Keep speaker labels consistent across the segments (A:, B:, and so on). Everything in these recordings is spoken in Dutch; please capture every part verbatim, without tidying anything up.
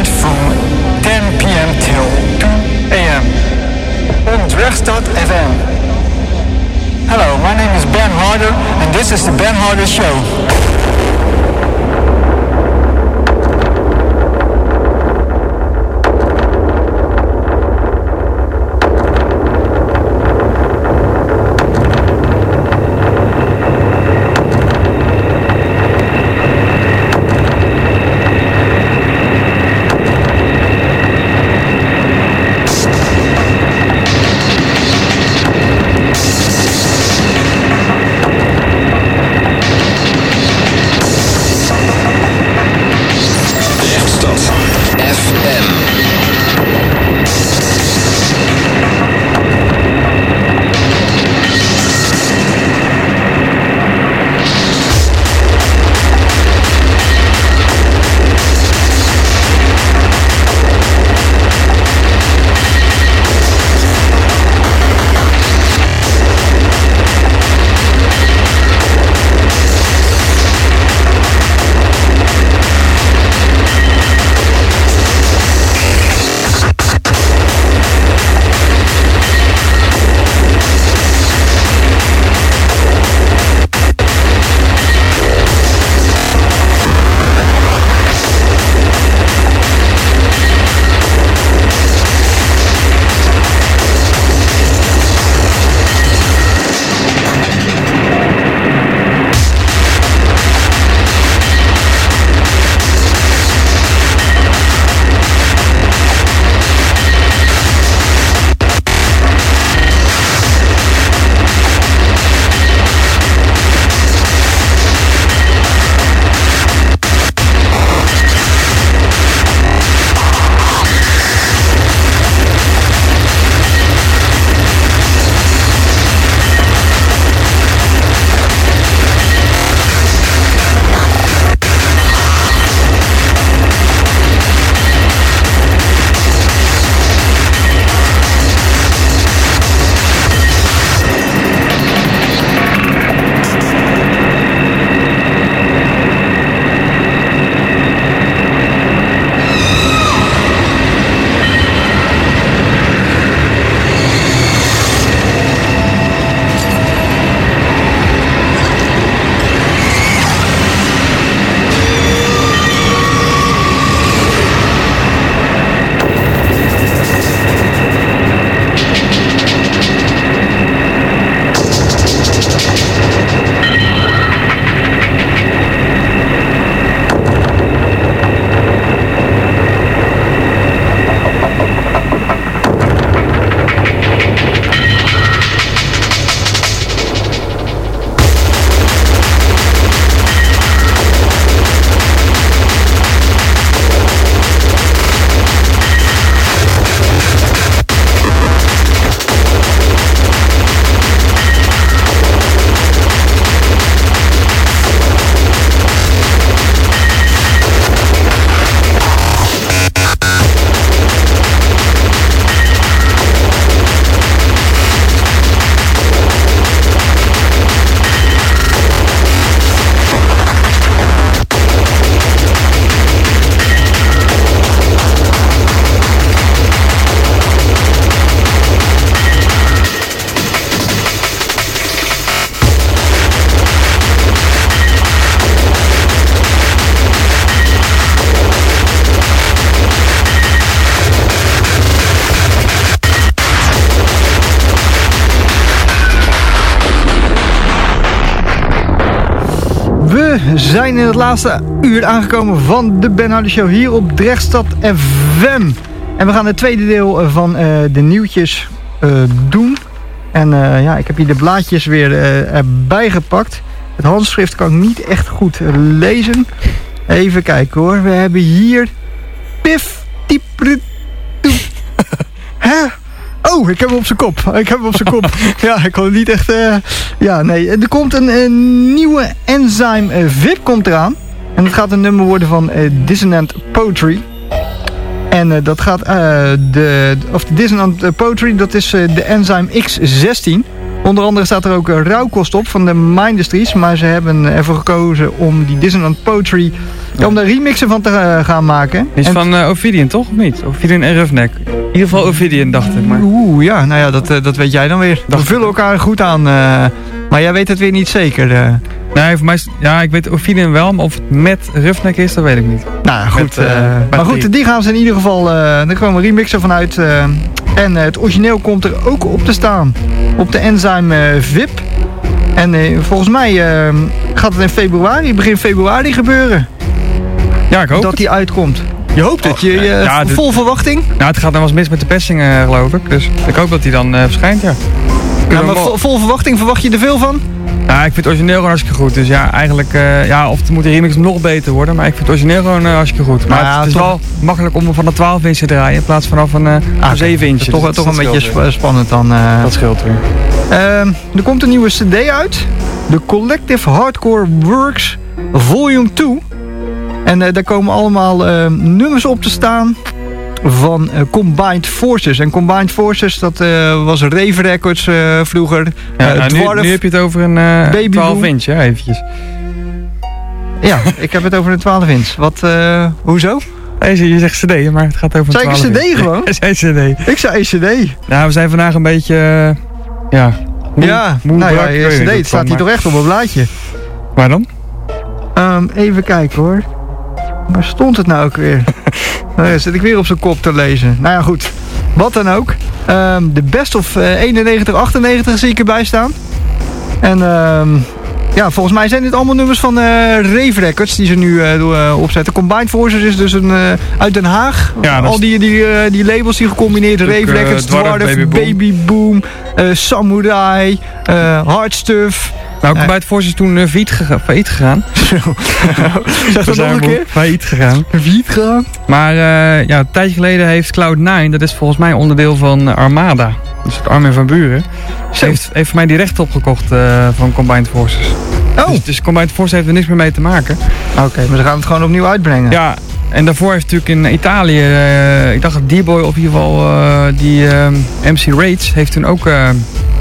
A: night from ten p.m. till two a.m. on Drechtstad F M. Hello, my name is Ben Harder and this is the Ben Harder Show.
B: We zijn in het laatste uur aangekomen van de Ben Harder Show hier op Drechtstad F M. En we gaan het tweede deel van uh, de nieuwtjes uh, doen. En uh, ja, ik heb hier de blaadjes weer uh, erbij gepakt. Het handschrift kan ik niet echt goed uh, lezen. Even kijken hoor. We hebben hier... Pif, diep, Hè? Oh, ik heb hem op zijn kop. Ik heb hem op zijn kop. Ja, ik kon het niet echt... Uh... Ja, nee. Er komt een, een nieuwe Enzyme uh, V I P komt eraan. En het gaat een nummer worden van uh, Dissonant Poetry. En uh, dat gaat... Uh, de, of de Dissonant Poetry, dat is uh, de Enzyme X zestien. Onder andere staat er ook uh, Rauwkost op van de Mindustries. Maar ze hebben ervoor gekozen om die Dissonant Poetry Ja, om daar remixen van te uh, gaan maken.
C: Die is
B: en
C: van uh, Ophidian, toch? Of niet? Ophidian en Roughneck. In ieder geval Ophidian, dacht ik maar.
B: Oeh, ja, nou ja, dat, uh, dat weet jij dan weer. We vullen elkaar goed aan, uh, maar jij weet het weer niet zeker. Uh.
C: Nee, voor mij is, ja, ik weet Ophidian wel, maar of het met Roughneck is, dat weet ik niet.
B: Nou goed, met, uh, uh, maar goed, die gaan ze in ieder geval, uh, daar komen remixen vanuit. Uh, en uh, het origineel komt er ook op te staan. Op de Enzyme uh, V I P. En uh, volgens mij uh, gaat het in februari, begin februari gebeuren.
C: Ja, ik hoop
B: dat
C: het.
B: die uitkomt. Je hoopt het, je, je
C: ja,
B: vol dit, verwachting?
C: Nou, het gaat dan wel eens mis met de persingen, geloof ik. Dus ik hoop dat die dan uh, verschijnt, ja.
B: Ja, maar vol, vol verwachting, verwacht je er veel van?
C: Ja, ik vind het origineel gewoon hartstikke goed. Dus ja, eigenlijk, uh, ja, of het moet de remix nog beter worden. Maar ik vind het origineel gewoon uh, hartstikke goed. Maar ja, het, het is toch wel makkelijk om van een twaalf inch te draaien in plaats van af een, uh, ah, een zeven inch.
B: Toch,
C: dus
B: toch een beetje sp spannend dan. Uh.
C: Dat scheelt weer.
B: Uh, er komt een nieuwe cd uit. De Collective Hardcore Works Volume twee. En uh, daar komen allemaal uh, nummers op te staan van uh, Combined Forces. En Combined Forces, dat uh, was Rave Records uh, vroeger.
C: Ja,
B: uh,
C: nou,
B: Dwarf,
C: nu, nu heb je het over een uh, twaalf inch, ja, eventjes.
B: Ja, ik heb het over een twaalf inch. Wat, uh, hoezo?
C: Nee, je zegt cd, maar het gaat over een
B: twaalf inch. Zei ik een cd gewoon?
C: Ik zei cd.
B: Ik zei een cd.
C: Nou, we zijn vandaag een beetje, uh, ja... Moe,
B: ja,
C: moe
B: nou
C: brak,
B: ja, cd, het staat hier toch echt op een blaadje.
C: Waar dan?
B: Um, even kijken hoor. Waar stond het nou ook weer? Nou, zit ik weer op zijn kop te lezen. Nou ja, goed. Wat dan ook. Um, de Best of uh, eenennegentig achtennegentig zie ik erbij staan. En um, ja, volgens mij zijn dit allemaal nummers van uh, Rave Records die ze nu uh, opzetten. Combined Forces is dus een, uh, uit Den Haag. Ja, al die, die, uh, die labels die gecombineerd. Rave uh, Records, Dwarf, Baby Boom, Baby Boom uh, Samurai, uh, Hard Stuff.
C: Nou, Combined Forces is toen uh, failliet gegaan.
B: Zeg dat nog een keer?
C: Failliet gegaan.
B: Failliet gegaan?
C: Maar uh, ja, een tijdje geleden heeft Cloud nine, dat is volgens mij onderdeel van uh, Armada. Dus het Armin van Buuren. Heeft, heeft voor mij die rechten opgekocht uh, van Combined Forces.
B: Oh.
C: Dus, dus Combined Forces heeft er niks meer mee te maken.
B: Oké, okay, maar ze gaan het gewoon opnieuw uitbrengen.
C: Ja, en daarvoor heeft natuurlijk in Italië, uh, ik dacht dat D-Boy of in ieder geval uh, die uh, M C Raids heeft toen ook... Uh,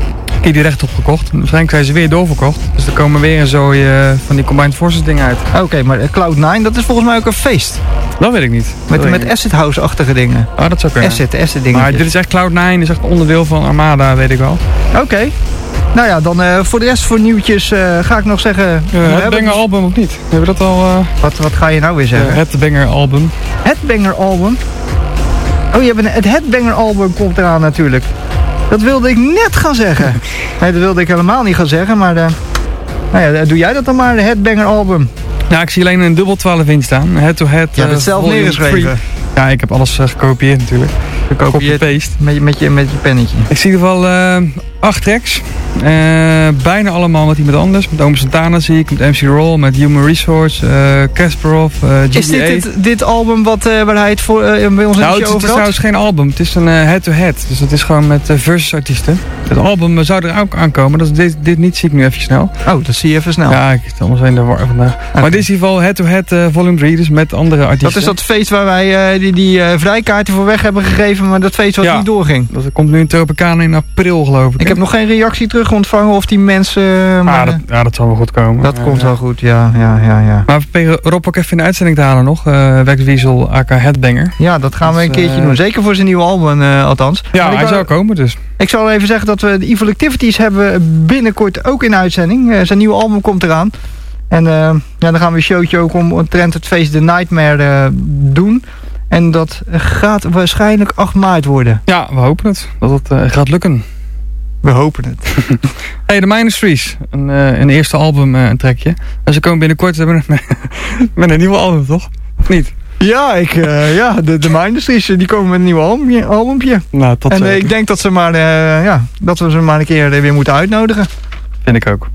C: die recht opgekocht. Waarschijnlijk zijn ze weer doorverkocht. Dus er komen weer een zooi uh, van die Combined Forces dingen uit.
B: Oké, okay, maar Cloud nine, dat is volgens mij ook een feest.
C: Dat weet ik niet.
B: Met, met acid house-achtige dingen.
C: Oh, dat zou kunnen.
B: Acid, acid dingen.
C: Maar dit is echt Cloud nine, is echt onderdeel van Armada, weet ik wel.
B: Oké. Okay. Nou ja, dan uh, voor de rest voor nieuwtjes uh, ga ik nog zeggen...
C: Uh, het Banger album of niet? Hebben we dat al... Uh,
B: wat, wat ga je nou weer zeggen?
C: Uh, het Banger album.
B: Het Banger album? Oh, je hebt een, het Headbanger album komt eraan natuurlijk. Dat wilde ik net gaan zeggen. Nee, dat wilde ik helemaal niet gaan zeggen, maar uh, nou ja, doe jij dat dan maar, de Headbanger album.
C: Ja, ik zie alleen een dubbel twaalf inch staan. Head to head.
B: Je hebt het zelf neergeschreven.
C: Ja, ik heb alles uh, gekopieerd natuurlijk.
B: Gekopieerd paste. Met, met, je, met je pennetje.
C: Ik zie er wel uh, acht tracks. Uh, bijna allemaal met iemand anders. Met Ome Santana zie ik, met M C Roll, met Human Resource, uh, Kasparov, uh, G B A.
B: Is dit, dit, dit album wat, uh, waar hij het voor, uh, bij ons in
C: nou,
B: de show over had?
C: Het is trouwens geen album, het is een head-to-head. Uh, -head. Dus het is gewoon met uh, versus artiesten. Het album uh, zou er ook aankomen, dat is dit, dit niet, zie ik nu even snel.
B: Oh, dat zie je even snel.
C: Ja, ik zit allemaal in de war vandaag. Okay. Maar dit is in ieder geval head-to-head uh, volume drie, dus met andere artiesten.
B: Dat is dat feest waar wij uh, die, die uh, vrijkaarten voor weg hebben gegeven, maar dat feest wat ja, niet doorging.
C: Dat komt nu in Tropicana in april, geloof ik.
B: Ik heb nog geen reactie terug ontvangen of die mensen... Uh,
C: ah, dat, ja, dat zal wel goed komen.
B: Dat
C: uh,
B: komt
C: ja.
B: wel goed, ja, ja, ja, ja.
C: Maar we proberen Rob ook even in de uitzending te halen nog. Uh, Wegswiesel, aka Headbanger.
B: Ja, dat gaan we een keertje uh, doen. Zeker voor zijn nieuwe album, uh, althans.
C: Ja, hij wou, zou komen dus.
B: Ik zal even zeggen dat we de Evil Activities hebben binnenkort ook in uitzending. Uh, zijn nieuwe album komt eraan. En uh, ja, dan gaan we een showtje ook omtrent het feest The Nightmare uh, doen. En dat gaat waarschijnlijk acht maart worden.
C: Ja, we hopen het. Dat het uh, gaat lukken.
B: We hopen het.
C: Hey, de Ministries. Een, uh, een eerste album, uh, een trekje. En ze komen binnenkort met, met een nieuw album, toch? Of niet?
B: Ja, ik, uh, ja de, de Ministries, die komen met een nieuw albumpje. albumpje.
C: Nou, tot
B: en uh, ik denk dat, ze maar, uh, ja, dat we ze maar een keer uh, weer moeten uitnodigen.
C: Vind ik ook.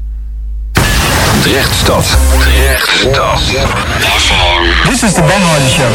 D: Drechtstad. Drechtstad.
A: This is the Ben Hardy Show.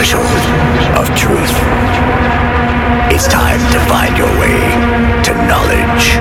D: threshold of truth. It's time to find your way to knowledge.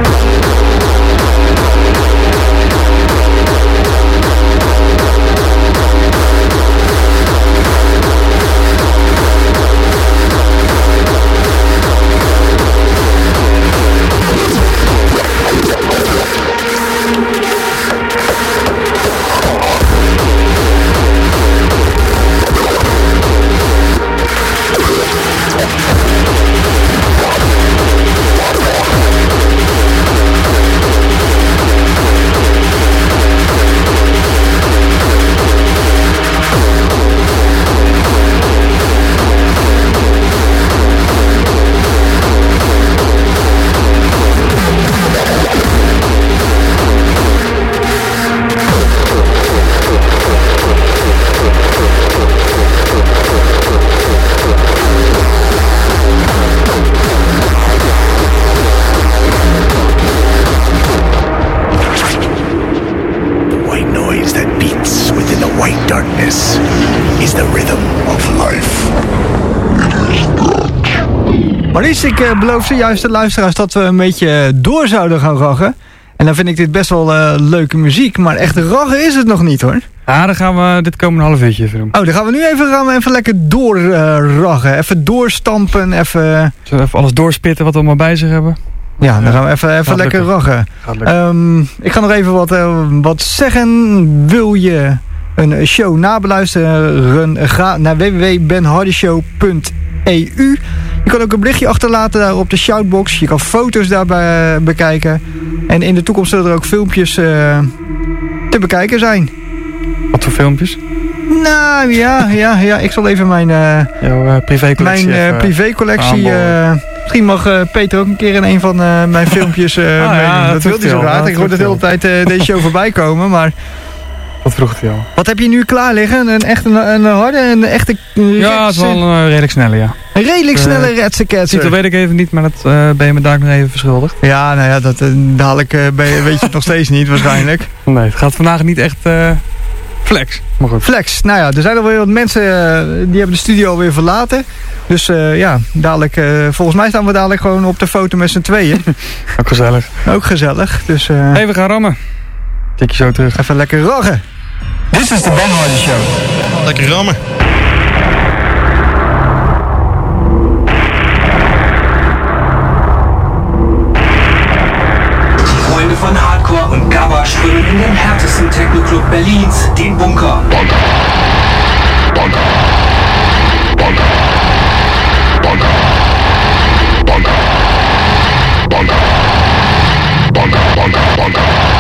B: Maurice, ik uh, beloof zojuist de luisteraars dat we een beetje door zouden gaan raggen. En dan vind ik dit best wel uh, leuke muziek, maar echt raggen is het nog niet hoor.
C: Ja, dan gaan we dit komende half uurtje even doen.
B: Oh, dan gaan we nu even, gaan we even lekker door uh, raggen. Even doorstampen, even...
C: Zullen we even alles doorspitten wat we allemaal bij zich hebben?
B: Ja, dan gaan we even, even lekker raggen. Um, ik ga nog even wat, uh, wat zeggen. Wil je een show nabeluisteren? Ga naar w w w punt ben hardy show punt e u. Je kan ook een berichtje achterlaten daar op de shoutbox. Je kan foto's daarbij bekijken. En in de toekomst zullen er ook filmpjes uh, te bekijken zijn.
C: Wat voor filmpjes?
B: Nou ja, ja, ja. Ik zal even mijn, uh,
C: Jouw, uh, privécollectie,
B: mijn uh, privécollectie. Uh, misschien mag uh, Peter ook een keer in een van uh, mijn filmpjes uh, ah, ja, dat wil hij zo graag. Ik hoor de hele tijd uh, deze show voorbij komen, maar...
C: Wat vroeg hij al?
B: Wat heb je nu klaar liggen? Een echte, een harde, een echte...
C: Ja, het is wel een uh, redelijk snelle, ja.
B: Een redelijk snelle uh, retseketser.
C: Dat weet ik even niet, maar dat uh, ben je me daar nog even verschuldigd.
B: Ja, nou ja, dat uh, dadelijk uh, ben je, weet je het nog steeds niet waarschijnlijk.
C: Nee, het gaat vandaag niet echt uh, flex. Maar goed.
B: Flex, nou ja, er zijn alweer wat mensen uh, die hebben de studio alweer verlaten. Dus uh, ja, dadelijk, uh, volgens mij staan we dadelijk gewoon op de foto met z'n tweeën.
C: Ook gezellig.
B: Ook gezellig, dus... Uh,
C: hey, we gaan rammen. Tikje zo terug.
B: Even lekker raggen.
A: This is the Ben Hardy Show.
E: Lekker rammen.
F: Die Freunde von Hardcore und Gabba strömen in den härtesten Techno-Club Berlins, den Bunker.
D: Bunker. Bunker. Bunker. Bunker. Bunker. Bunker. Bunker. Bunker. Bunker.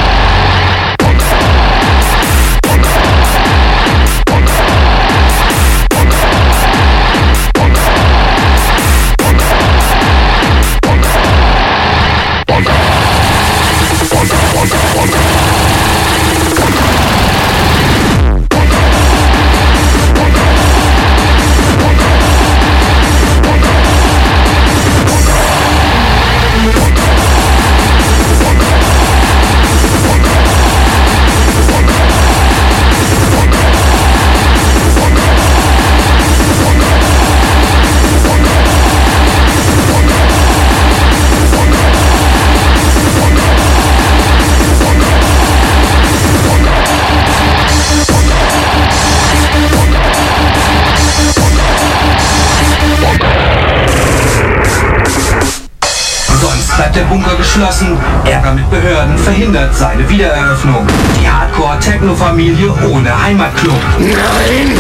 F: Bleibt der Bunker geschlossen, Ärger mit Behörden verhindert seine Wiedereröffnung. Die Hardcore-Techno-Familie ohne Heimatclub.
D: Nein!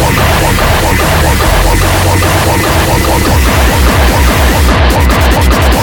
D: Bunker.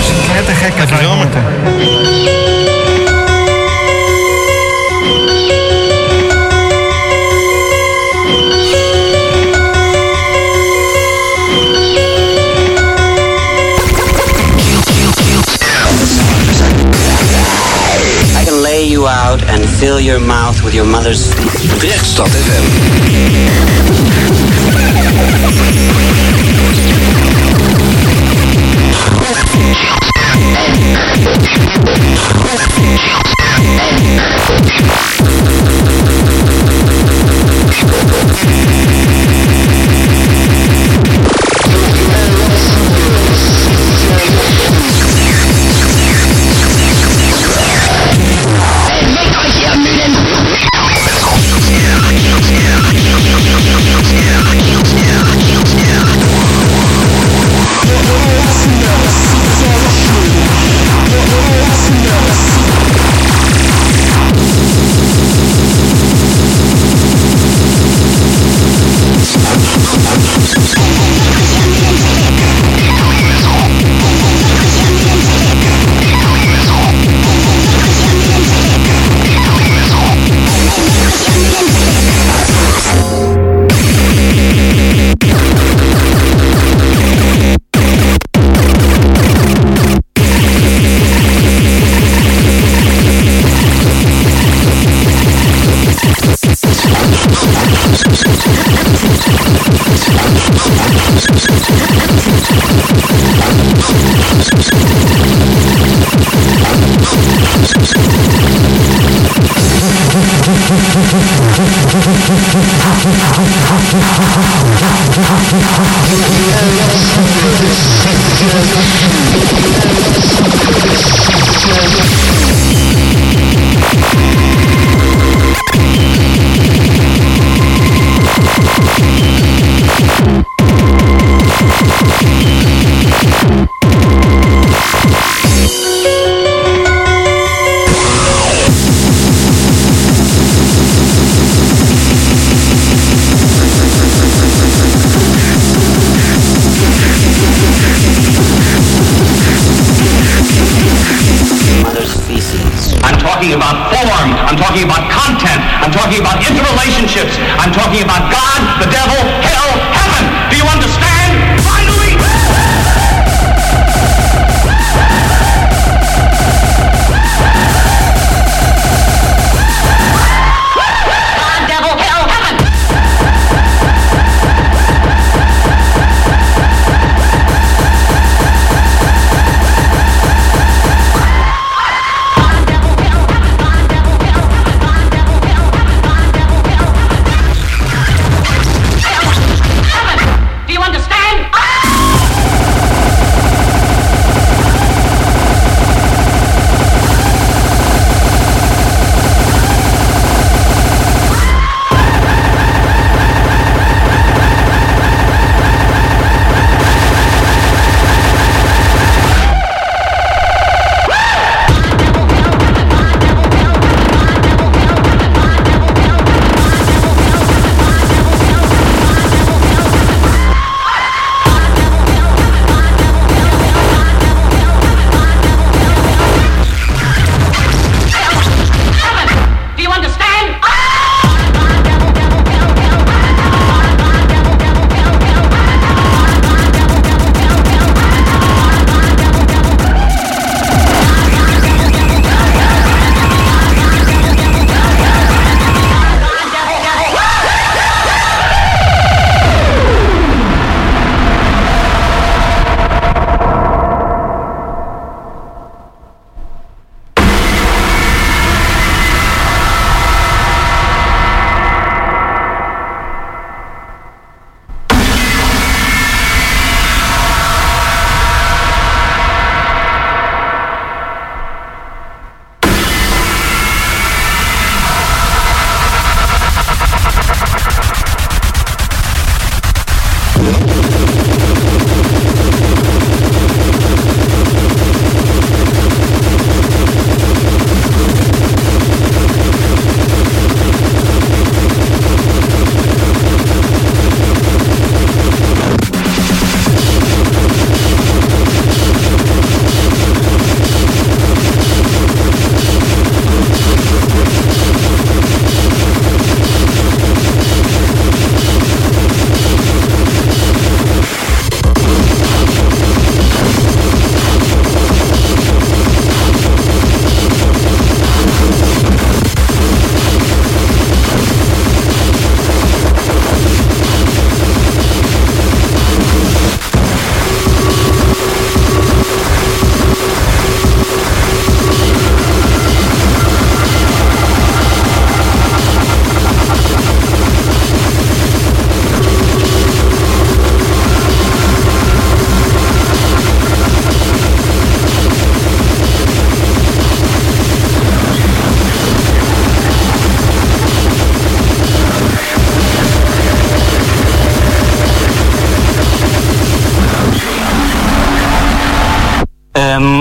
A: dus knettergekke vijf minuten.
E: I can lay you out and fill your mouth with your mother's feet.
D: Drechtstad F M.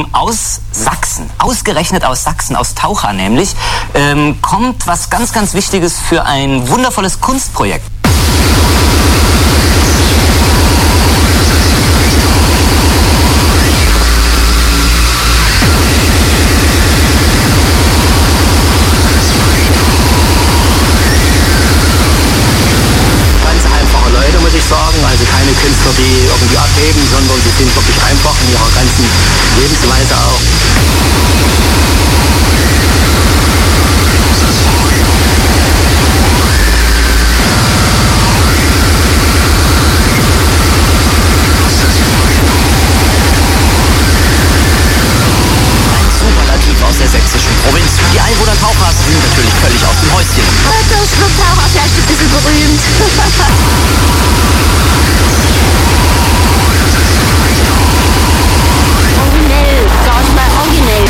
G: Ähm, aus Sachsen, ausgerechnet aus Sachsen, aus Taucha nämlich, ähm, kommt was ganz, ganz Wichtiges für ein wundervolles Kunstprojekt.
H: Also keine Künstler, die irgendwie abheben, sondern die sind wirklich einfach in ihrer ganzen Lebensweise auch.
G: Ein Superlativ aus der sächsischen Provinz. Die Einwohner Tauchers sind natürlich völlig aus dem Häuschen.
I: Das wird Taucher vielleicht ein bisschen berühmt. Originell, sag ich mal originell.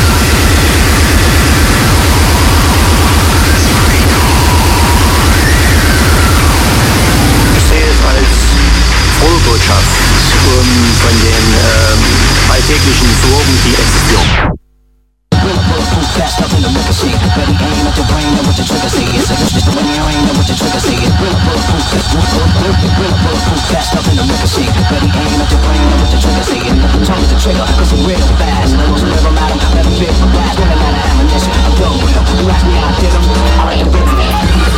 H: Ich sehe es als frohe Botschaft um, von den ähm, alltäglichen Sorgen, die existieren.
J: Fast up in the ricochet, ready aim at your brain, know what your trigger say. It's a bitch, when you ain't know what your trigger say. Fast up in the ricochet, ready aim at your brain, know what your trigger say. Turn the trigger, cause I'm real fast. Levels never matter, never fit for blast. Running out of ammunition, I'm done with them. You ask me how I did them, I like the business.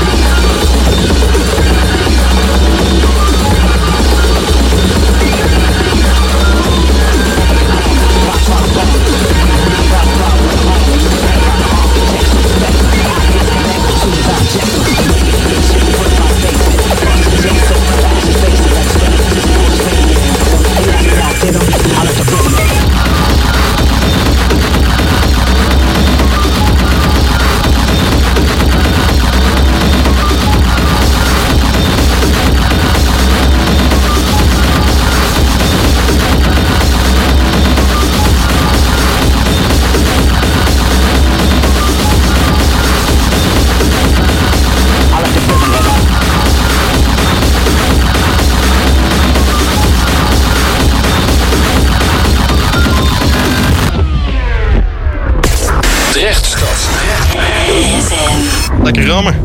K: Lekker rammen.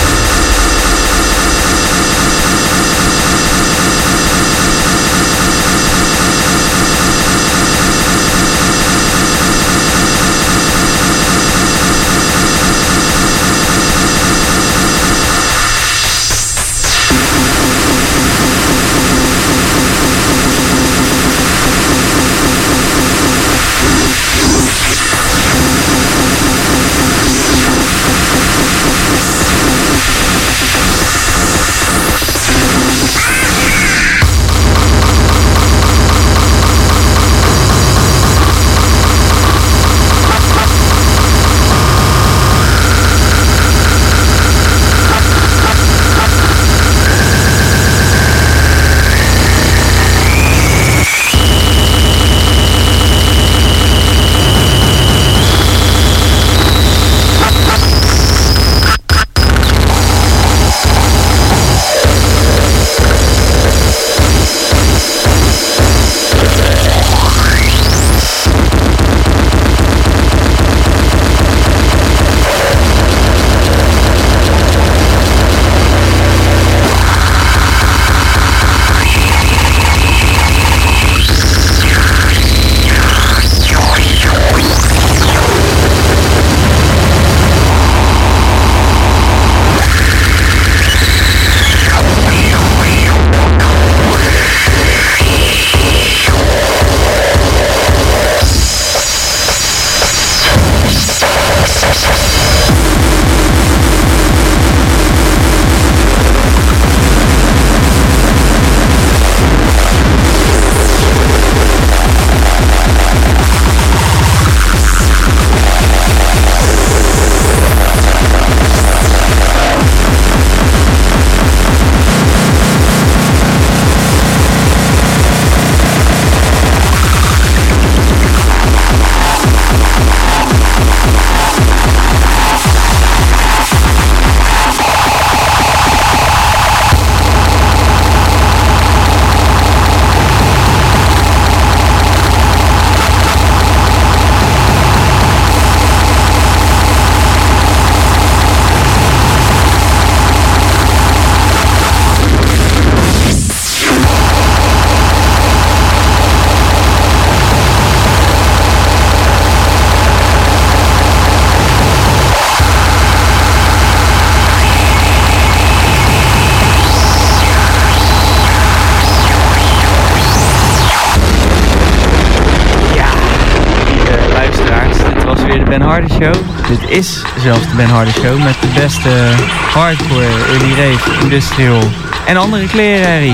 C: weer de Ben Harder Show. Dit is zelfs de Ben Harder Show met de beste hardcore, early rave, industrial en andere klerenherrie.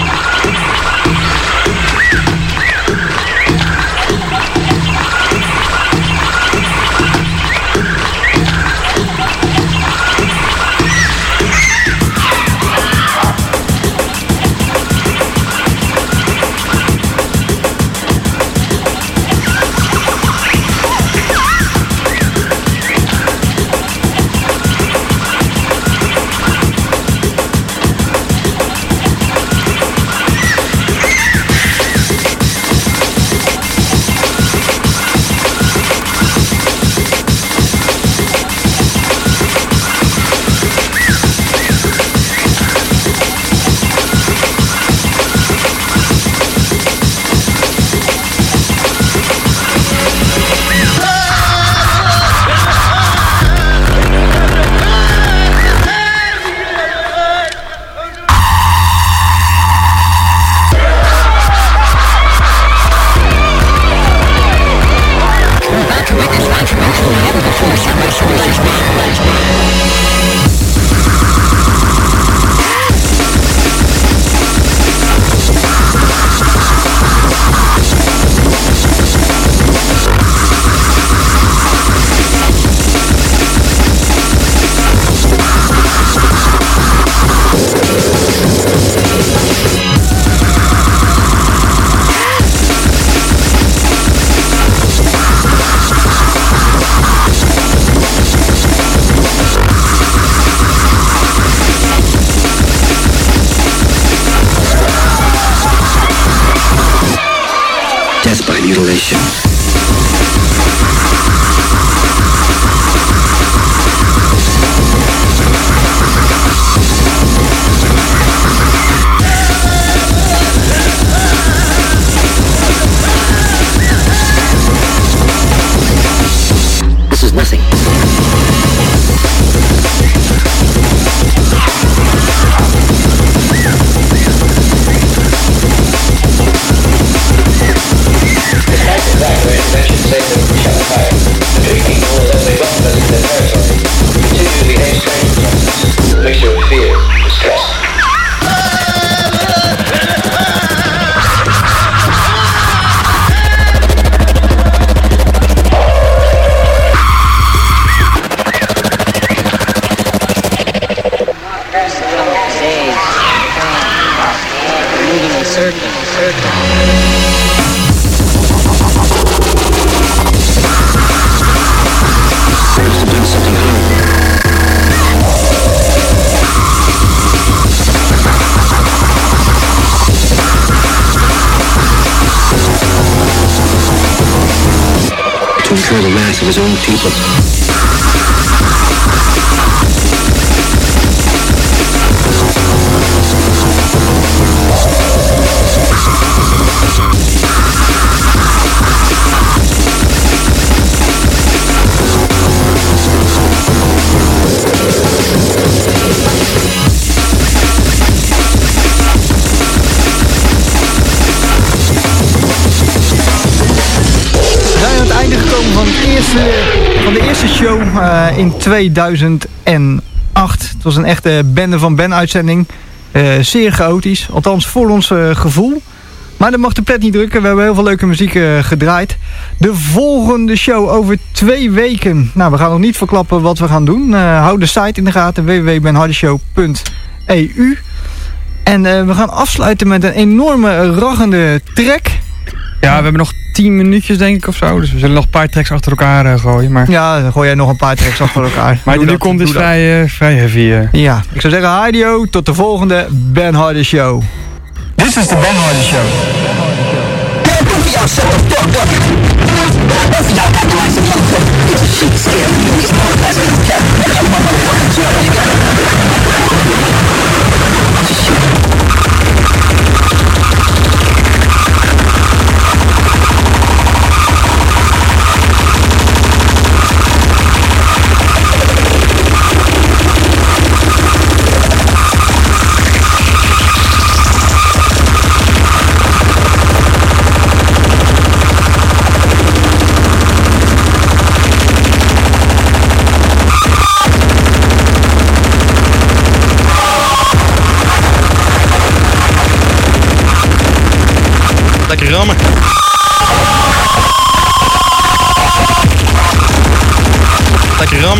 D: Death by mutilation. This is nothing. To incur the wrath of his own people.
B: Van de eerste show uh, in tweeduizend acht. Het was een echte Bende van Ben uitzending. Uh, zeer chaotisch, althans voor ons uh, gevoel. Maar dat mag de pret niet drukken. We hebben heel veel leuke muziek uh, gedraaid. De volgende show over twee weken. Nou, we gaan nog niet verklappen wat we gaan doen. Uh, hou de site in de gaten, w w w punt ben harder show punt e u. En uh, we gaan afsluiten met een enorme raggende track.
C: Ja, we hebben nog tien minuutjes denk ik of zo. Dus we zullen nog een paar tracks achter elkaar uh, gooien. Maar...
B: Ja, dan gooi jij nog een paar tracks achter elkaar.
C: Maar die nu komt dus vrij, uh, vrij heavy. Uh.
B: Ja, ik zou zeggen Heidio, tot de volgende Ben Harder Show.
A: This is the Ben Harder Show.
K: Lekker rammen.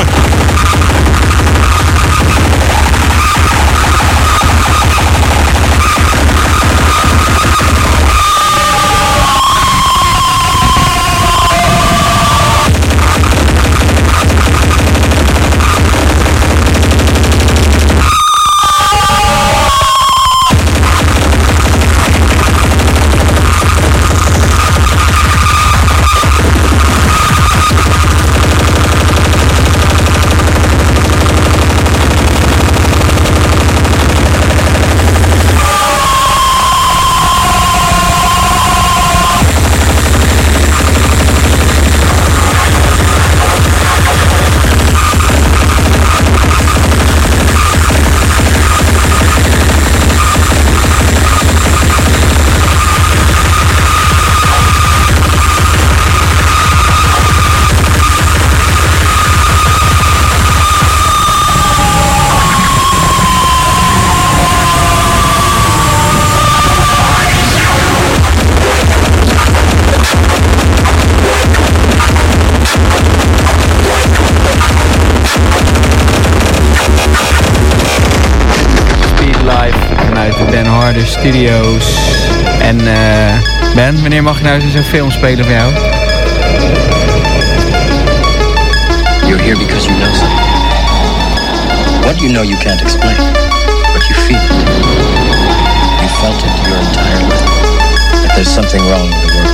C: Studio's. En uh, Ben, wanneer mag ik nou eens een film spelen voor jou?
L: You're here because you know something. What you know you can't explain, but you feel it. You felt it your entire life. That there's something wrong with the world.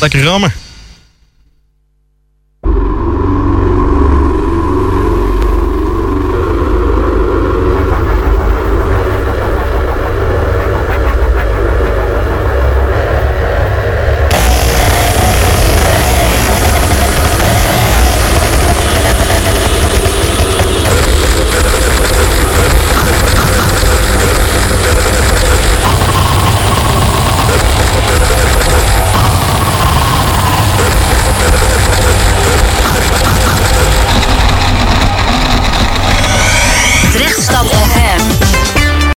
K: Lekker rammen.